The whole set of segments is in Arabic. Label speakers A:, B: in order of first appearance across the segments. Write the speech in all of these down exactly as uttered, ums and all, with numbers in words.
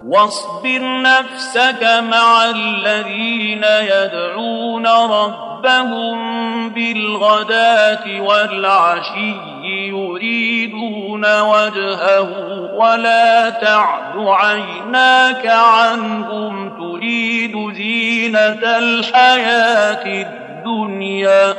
A: واصبر نفسك مع الذين يدعون ربهم بالغداة والعشي يريدون وجهه ولا تعد عيناك عنهم تريد زينة الحياة الدنيا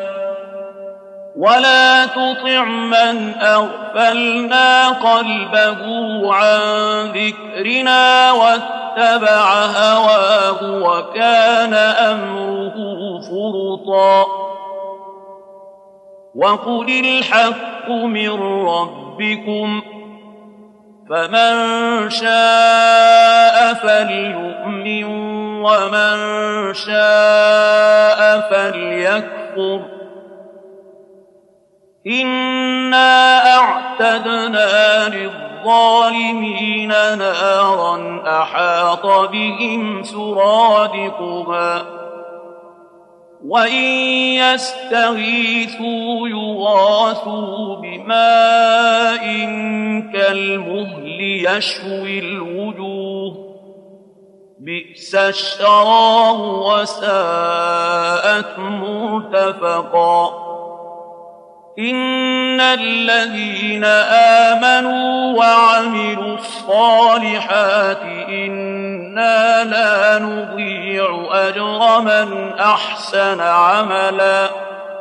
A: ولا تطع من أغفلنا قلبه عن ذكرنا واتبع هواه وكان أمره فرطا وقل الحق من ربكم فمن شاء فليؤمن ومن شاء فليكفر إنا أعتدنا للظالمين نارا أحاط بهم سرادقها وإن يستغيثوا يغاثوا بماء كالمهل يشوي الوجوه بئس الشراب وساءت مرتفقا إن الذين آمنوا وعملوا الصالحات إنا لا نضيع أجر من أحسن عملا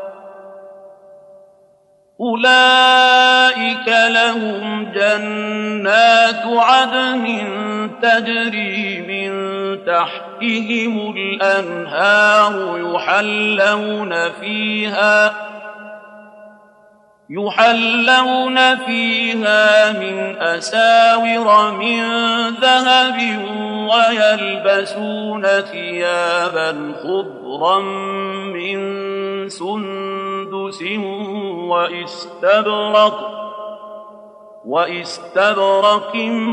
A: أولئك لهم جنات عدن تجري من تحتهم الأنهار يحلون فيها يحلون فيها من أساور من ذهب ويلبسون ثيابا خضرا من سندس وإستبرق وإستبرق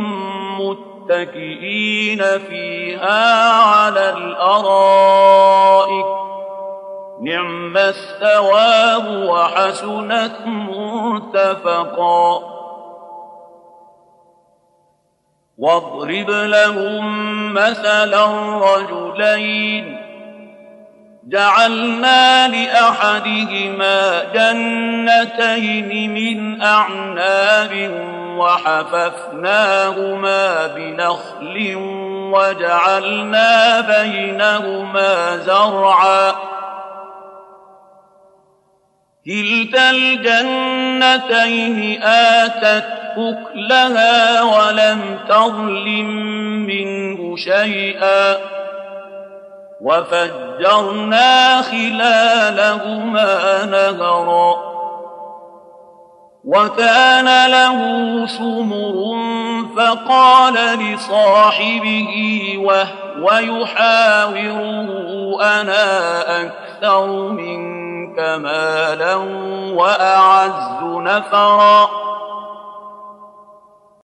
A: متكئين فيها على الأرائك نعم الثواب وحسنت مرتفقا واضرب لهم مثلا رجلين جعلنا لأحدهما جنتين من أعناب وحففناهما بنخل وجعلنا بينهما زرعا كلتا الجنتين آتت أكلها ولم تظلم منه شيئا وفجرنا خلالهما نهرا وكان له ثمر فقال لصاحبه وهو يحاوره أنا أكثر منك مالا وأعز نفرا